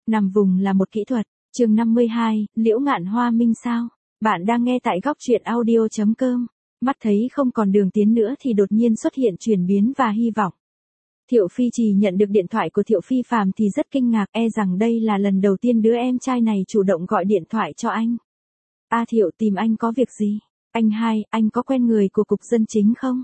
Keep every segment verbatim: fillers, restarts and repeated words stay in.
Nằm vùng là một kỹ thuật. Chương năm mươi hai, Liễu Ngạn Hoa Minh sao? Bạn đang nghe tại góc truyện audio chấm com. Mắt thấy không còn đường tiến nữa thì đột nhiên xuất hiện chuyển biến và hy vọng. Thiệu Phi Trì nhận được điện thoại của Thiệu Phi Phàm thì rất kinh ngạc, e rằng đây là lần đầu tiên đứa em trai này chủ động gọi điện thoại cho anh. A Thiệu, tìm anh có việc gì? Anh hai, anh có quen người của Cục Dân Chính không?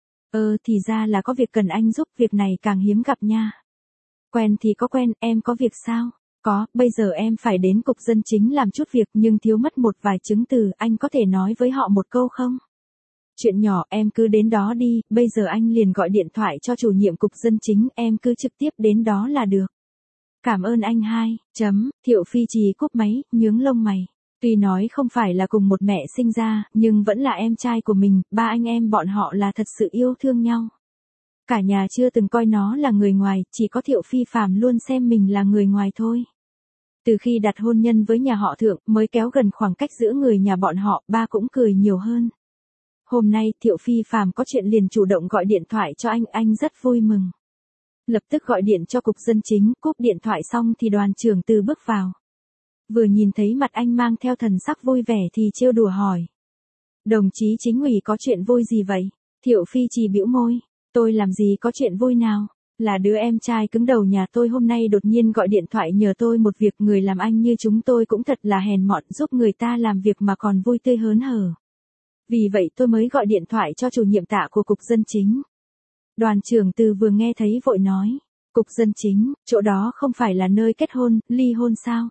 Ờ thì ra là có việc cần anh giúp, việc này càng hiếm gặp nha. Quen thì có quen, em có việc sao? Có, bây giờ em phải đến Cục Dân Chính làm chút việc nhưng thiếu mất một vài chứng từ, anh có thể nói với họ một câu không? Chuyện nhỏ, em cứ đến đó đi, bây giờ anh liền gọi điện thoại cho chủ nhiệm Cục Dân Chính, em cứ trực tiếp đến đó là được. Cảm ơn anh hai, chấm, Thiệu Phi Trì cúp máy, nhướng lông mày. Tuy nói không phải là cùng một mẹ sinh ra, nhưng vẫn là em trai của mình, ba anh em bọn họ là thật sự yêu thương nhau. Cả nhà chưa từng coi nó là người ngoài, chỉ có Thiệu Phi Phàm luôn xem mình là người ngoài thôi. Từ khi đặt hôn nhân với nhà họ Thượng mới kéo gần khoảng cách giữa người nhà bọn họ, ba cũng cười nhiều hơn. Hôm nay Thiệu Phi Phàm có chuyện liền chủ động gọi điện thoại cho anh, anh rất vui mừng. Lập tức gọi điện cho Cục Dân Chính, cúp điện thoại xong thì Đoàn trưởng Từ bước vào. Vừa nhìn thấy mặt anh mang theo thần sắc vui vẻ thì trêu đùa hỏi. Đồng chí Chính ủy có chuyện vui gì vậy? Thiệu Phi Trì bĩu môi. Tôi làm gì có chuyện vui nào? Là đứa em trai cứng đầu nhà tôi hôm nay đột nhiên gọi điện thoại nhờ tôi một việc, người làm anh như chúng tôi cũng thật là hèn mọn, giúp người ta làm việc mà còn vui tươi hớn hở. Vì vậy tôi mới gọi điện thoại cho chủ nhiệm Tạ của Cục Dân Chính. Đoàn trưởng Từ vừa nghe thấy vội nói. Cục Dân Chính, chỗ đó không phải là nơi kết hôn, ly hôn sao?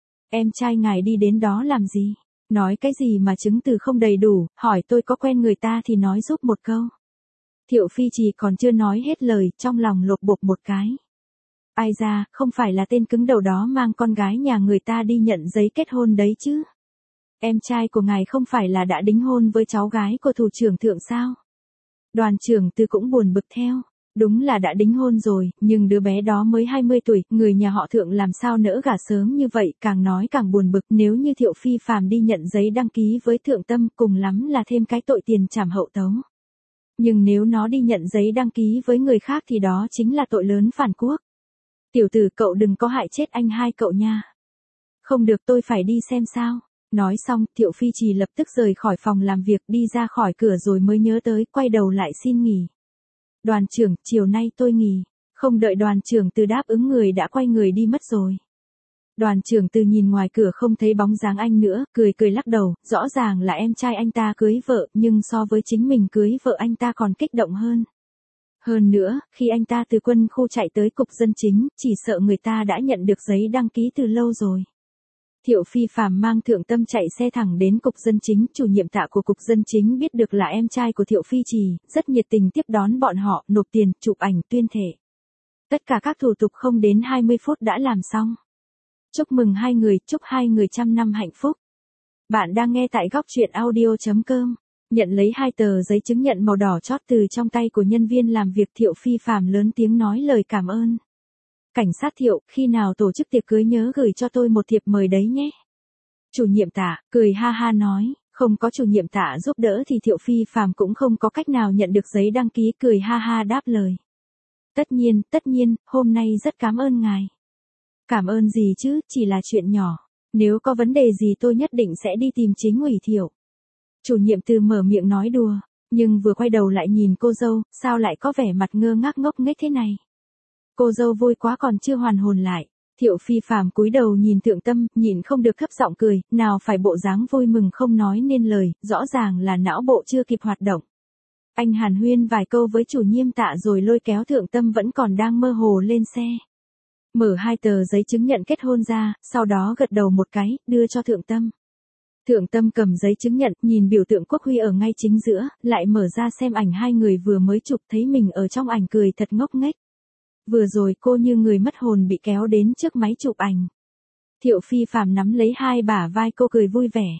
Em trai ngài đi đến đó làm gì? Nói cái gì mà chứng từ không đầy đủ, hỏi tôi có quen người ta thì nói giúp một câu. Thiệu Phi Trì còn chưa nói hết lời, trong lòng lột bột một cái. Ai ra, không phải là tên cứng đầu đó mang con gái nhà người ta đi nhận giấy kết hôn đấy chứ? Em trai của ngài không phải là đã đính hôn với cháu gái của thủ trưởng Thượng sao? Đoàn trưởng Từ cũng buồn bực theo. Đúng là đã đính hôn rồi, nhưng đứa bé đó mới hai mươi tuổi, người nhà họ Thượng làm sao nỡ gả sớm như vậy, càng nói càng buồn bực. Nếu như Thiệu Phi Phàm đi nhận giấy đăng ký với Thượng Tâm, cùng lắm là thêm cái tội tiền trảm hậu tấu. Nhưng nếu nó đi nhận giấy đăng ký với người khác thì đó chính là tội lớn phản quốc. Tiểu tử, cậu đừng có hại chết anh hai cậu nha. Không được, tôi phải đi xem sao. Nói xong, Thiệu Phi Trì lập tức rời khỏi phòng làm việc, đi ra khỏi cửa rồi mới nhớ tới, quay đầu lại xin nghỉ. Đoàn trưởng, chiều nay tôi nghỉ. Không đợi đoàn trưởng Từ đáp ứng, người đã quay người đi mất rồi. Đoàn trưởng Từ nhìn ngoài cửa không thấy bóng dáng anh nữa, cười cười lắc đầu, rõ ràng là em trai anh ta cưới vợ, nhưng so với chính mình cưới vợ anh ta còn kích động hơn. Hơn nữa, khi anh ta từ quân khu chạy tới Cục Dân Chính, chỉ sợ người ta đã nhận được giấy đăng ký từ lâu rồi. Thiệu Phi Phàm mang Thượng Tâm chạy xe thẳng đến Cục Dân Chính, chủ nhiệm Tạ của Cục Dân Chính biết được là em trai của Thiệu Phi Trì, rất nhiệt tình tiếp đón bọn họ, nộp tiền, chụp ảnh, tuyên thệ. Tất cả các thủ tục không đến hai mươi phút đã làm xong. Chúc mừng hai người, chúc hai người trăm năm hạnh phúc. Bạn đang nghe tại góc truyện audio chấm com. Nhận lấy hai tờ giấy chứng nhận màu đỏ chót từ trong tay của nhân viên làm việc, Thiệu Phi Phàm lớn tiếng nói lời cảm ơn. Cảnh sát Thiệu, khi nào tổ chức tiệc cưới nhớ gửi cho tôi một thiệp mời đấy nhé. Chủ nhiệm Tạ, cười ha ha nói, không có chủ nhiệm Tạ giúp đỡ thì Thiệu Phi Phàm cũng không có cách nào nhận được giấy đăng ký, cười ha ha đáp lời. Tất nhiên, tất nhiên, hôm nay rất cảm ơn ngài. Cảm ơn gì chứ, chỉ là chuyện nhỏ. Nếu có vấn đề gì tôi nhất định sẽ đi tìm Chính ủy Thiệu. Chủ nhiệm Từ mở miệng nói đùa, nhưng vừa quay đầu lại nhìn cô dâu, sao lại có vẻ mặt ngơ ngác ngốc nghếch thế này. Cô dâu vui quá còn chưa hoàn hồn lại. Thiệu Phi Phàm cúi đầu nhìn Thượng Tâm, nhìn không được thấp giọng cười, nào phải bộ dáng vui mừng không nói nên lời, rõ ràng là não bộ chưa kịp hoạt động. Anh hàn huyên vài câu với chủ nhiệm Tạ rồi lôi kéo Thượng Tâm vẫn còn đang mơ hồ lên xe. Mở hai tờ giấy chứng nhận kết hôn ra, sau đó gật đầu một cái, đưa cho Thượng Tâm. Thượng Tâm cầm giấy chứng nhận, nhìn biểu tượng quốc huy ở ngay chính giữa, lại mở ra xem ảnh hai người vừa mới chụp, thấy mình ở trong ảnh cười thật ngốc nghếch. Vừa rồi cô như người mất hồn bị kéo đến trước máy chụp ảnh. Thiệu Phi Phàm nắm lấy hai bả vai cô cười vui vẻ.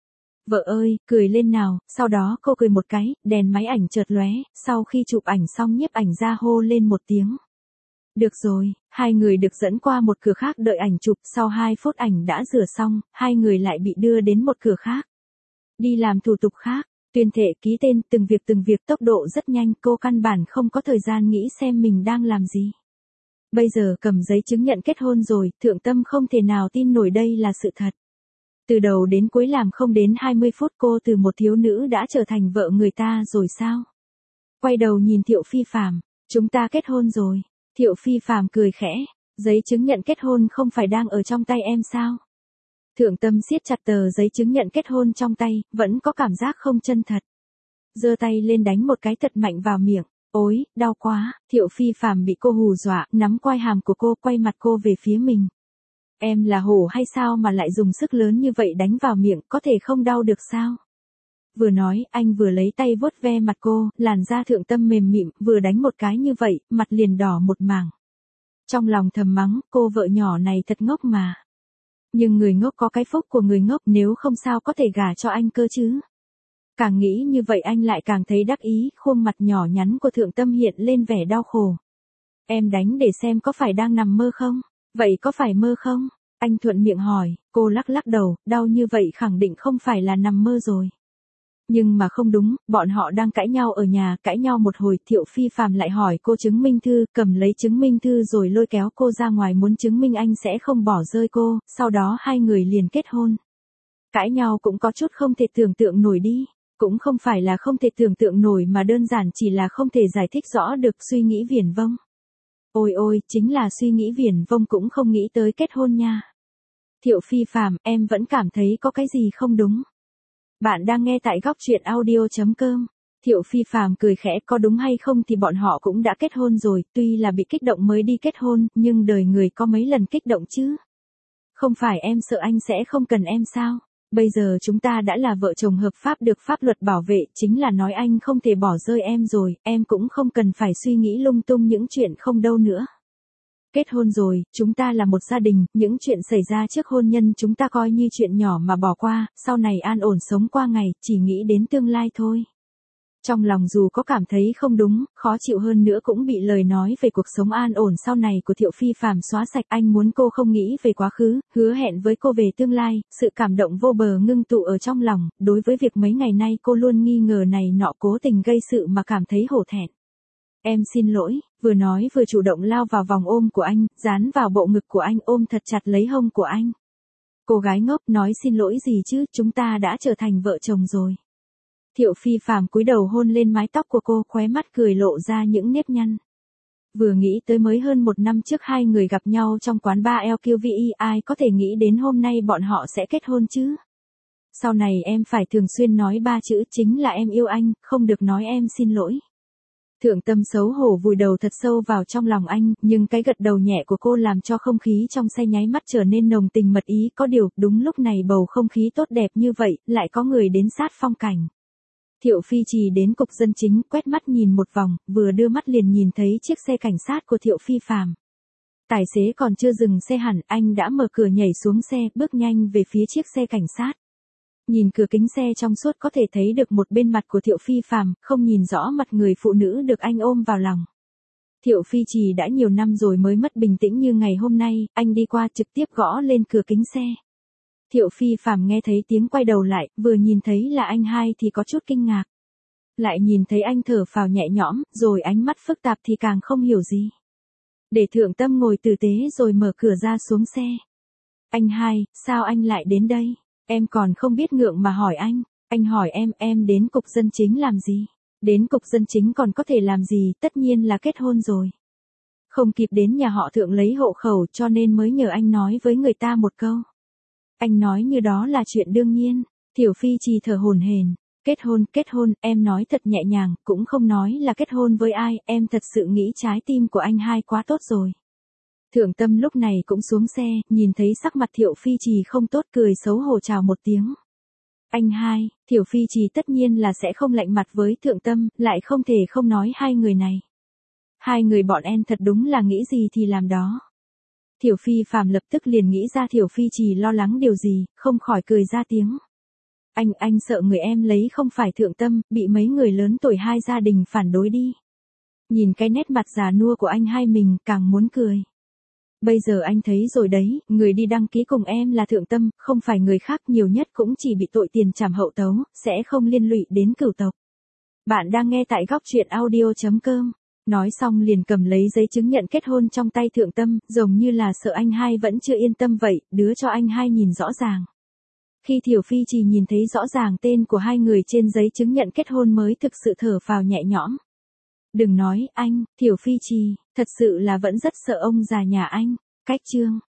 Vợ ơi, cười lên nào, sau đó cô cười một cái, đèn máy ảnh chợt lóe, sau khi chụp ảnh xong nhiếp ảnh ra hô lên một tiếng. Được rồi, hai người được dẫn qua một cửa khác đợi ảnh chụp, sau hai phút ảnh đã rửa xong, hai người lại bị đưa đến một cửa khác. Đi làm thủ tục khác, tuyên thệ ký tên, từng việc từng việc tốc độ rất nhanh, cô căn bản không có thời gian nghĩ xem mình đang làm gì. Bây giờ cầm giấy chứng nhận kết hôn rồi, Thượng Tâm không thể nào tin nổi đây là sự thật. Từ đầu đến cuối làm không đến hai mươi phút cô từ một thiếu nữ đã trở thành vợ người ta rồi sao? Quay đầu nhìn Thiệu Phi Phàm, chúng ta kết hôn rồi. Thiệu Phi Phàm cười khẽ, giấy chứng nhận kết hôn không phải đang ở trong tay em sao? Thượng Tâm siết chặt tờ giấy chứng nhận kết hôn trong tay, vẫn có cảm giác không chân thật. Giơ tay lên đánh một cái thật mạnh vào miệng. Ôi, đau quá. Thiệu Phi Phàm bị cô hù dọa, nắm quai hàm của cô, quay mặt cô về phía mình. Em là hổ hay sao mà lại dùng sức lớn như vậy đánh vào miệng, có thể không đau được sao? Vừa nói, anh vừa lấy tay vuốt ve mặt cô, làn da Thượng Tâm mềm mịn, vừa đánh một cái như vậy, mặt liền đỏ một mảng. Trong lòng thầm mắng, cô vợ nhỏ này thật ngốc mà. Nhưng người ngốc có cái phúc của người ngốc, nếu không sao có thể gả cho anh cơ chứ. Càng nghĩ như vậy anh lại càng thấy đắc ý, khuôn mặt nhỏ nhắn của Thượng Tâm hiện lên vẻ đau khổ. Em đánh để xem có phải đang nằm mơ không? Vậy có phải mơ không? Anh thuận miệng hỏi, cô lắc lắc đầu, đau như vậy khẳng định không phải là nằm mơ rồi. Nhưng mà không đúng, bọn họ đang cãi nhau ở nhà, cãi nhau một hồi, Thiệu Phi Phàm lại hỏi cô chứng minh thư, cầm lấy chứng minh thư rồi lôi kéo cô ra ngoài muốn chứng minh anh sẽ không bỏ rơi cô, sau đó hai người liền kết hôn. Cãi nhau cũng có chút không thể tưởng tượng nổi đi, cũng không phải là không thể tưởng tượng nổi mà đơn giản chỉ là không thể giải thích rõ được suy nghĩ viển vông. Ôi ôi, chính là suy nghĩ viển vông cũng không nghĩ tới kết hôn nha. Thiệu Phi Phàm, em vẫn cảm thấy có cái gì không đúng. Bạn đang nghe tại góc truyện audio chấm com. Thiệu Phi Phàm cười khẽ, có đúng hay không thì bọn họ cũng đã kết hôn rồi, tuy là bị kích động mới đi kết hôn, nhưng đời người có mấy lần kích động chứ. Không phải em sợ anh sẽ không cần em sao? Bây giờ chúng ta đã là vợ chồng hợp pháp được pháp luật bảo vệ, chính là nói anh không thể bỏ rơi em rồi, em cũng không cần phải suy nghĩ lung tung những chuyện không đâu nữa. Kết hôn rồi, chúng ta là một gia đình, những chuyện xảy ra trước hôn nhân chúng ta coi như chuyện nhỏ mà bỏ qua, sau này an ổn sống qua ngày, chỉ nghĩ đến tương lai thôi. Trong lòng dù có cảm thấy không đúng, khó chịu hơn nữa cũng bị lời nói về cuộc sống an ổn sau này của Thiệu Phi Phàm xóa sạch. Anh muốn cô không nghĩ về quá khứ, hứa hẹn với cô về tương lai, sự cảm động vô bờ ngưng tụ ở trong lòng, đối với việc mấy ngày nay cô luôn nghi ngờ này nọ cố tình gây sự mà cảm thấy hổ thẹn. Em xin lỗi, vừa nói vừa chủ động lao vào vòng ôm của anh, dán vào bộ ngực của anh, ôm thật chặt lấy hông của anh. Cô gái ngốc nói xin lỗi gì chứ, chúng ta đã trở thành vợ chồng rồi. Thiệu Phi Phàm cúi đầu hôn lên mái tóc của cô, khóe mắt cười lộ ra những nếp nhăn. Vừa nghĩ tới mới hơn một năm trước hai người gặp nhau trong quán bar L Q V E, ai có thể nghĩ đến hôm nay bọn họ sẽ kết hôn chứ? Sau này em phải thường xuyên nói ba chữ, chính là em yêu anh, không được nói em xin lỗi. Thượng Tâm xấu hổ vùi đầu thật sâu vào trong lòng anh, nhưng cái gật đầu nhẹ của cô làm cho không khí trong xe nháy mắt trở nên nồng tình mật ý. Có điều, đúng lúc này bầu không khí tốt đẹp như vậy, lại có người đến sát phong cảnh. Thiệu Phi Trì đến cục dân chính, quét mắt nhìn một vòng, vừa đưa mắt liền nhìn thấy chiếc xe cảnh sát của Thiệu Phi Phàm. Tài xế còn chưa dừng xe hẳn, anh đã mở cửa nhảy xuống xe, bước nhanh về phía chiếc xe cảnh sát. Nhìn cửa kính xe trong suốt có thể thấy được một bên mặt của Thiệu Phi Phàm, không nhìn rõ mặt người phụ nữ được anh ôm vào lòng. Thiệu Phi Trì đã nhiều năm rồi mới mất bình tĩnh như ngày hôm nay, anh đi qua trực tiếp gõ lên cửa kính xe. Thiệu Phi Phàm nghe thấy tiếng quay đầu lại, vừa nhìn thấy là anh hai thì có chút kinh ngạc. Lại nhìn thấy anh thở phào nhẹ nhõm, rồi ánh mắt phức tạp thì càng không hiểu gì. Để Thượng Tâm ngồi tử tế rồi mở cửa ra xuống xe. Anh hai, sao anh lại đến đây? Em còn không biết ngượng mà hỏi anh. Anh hỏi em, em đến cục dân chính làm gì? Đến cục dân chính còn có thể làm gì, tất nhiên là kết hôn rồi. Không kịp đến nhà họ Thượng lấy hộ khẩu cho nên mới nhờ anh nói với người ta một câu. Anh nói như đó là chuyện đương nhiên. Thiệu Phi Trì thở hổn hển. Kết hôn, kết hôn, em nói thật nhẹ nhàng, cũng không nói là kết hôn với ai, em thật sự nghĩ trái tim của anh hai quá tốt rồi. Thượng Tâm lúc này cũng xuống xe, nhìn thấy sắc mặt Thiệu Phi Trì không tốt, cười xấu hổ chào một tiếng. Anh hai, Thiệu Phi Trì tất nhiên là sẽ không lạnh mặt với Thượng Tâm, lại không thể không nói hai người này. Hai người bọn em thật đúng là nghĩ gì thì làm đó. Thiệu Phi Phàm lập tức liền nghĩ ra Thiệu Phi Trì lo lắng điều gì, không khỏi cười ra tiếng. Anh, anh sợ người em lấy không phải Thượng Tâm, bị mấy người lớn tuổi hai gia đình phản đối đi. Nhìn cái nét mặt già nua của anh hai mình, càng muốn cười. Bây giờ anh thấy rồi đấy, người đi đăng ký cùng em là Thượng Tâm, không phải người khác, nhiều nhất cũng chỉ bị tội tiền trảm hậu tấu, sẽ không liên lụy đến cửu tộc. Bạn đang nghe tại góc truyện audio chấm com. Nói xong liền cầm lấy giấy chứng nhận kết hôn trong tay Thượng Tâm, giống như là sợ anh hai vẫn chưa yên tâm vậy, đứa cho anh hai nhìn rõ ràng. Khi Thiểu Phi chỉ nhìn thấy rõ ràng tên của hai người trên giấy chứng nhận kết hôn mới thực sự thở phào nhẹ nhõm. Đừng nói, anh, Thiểu Phi Trì, thật sự là vẫn rất sợ ông già nhà anh. Cách chương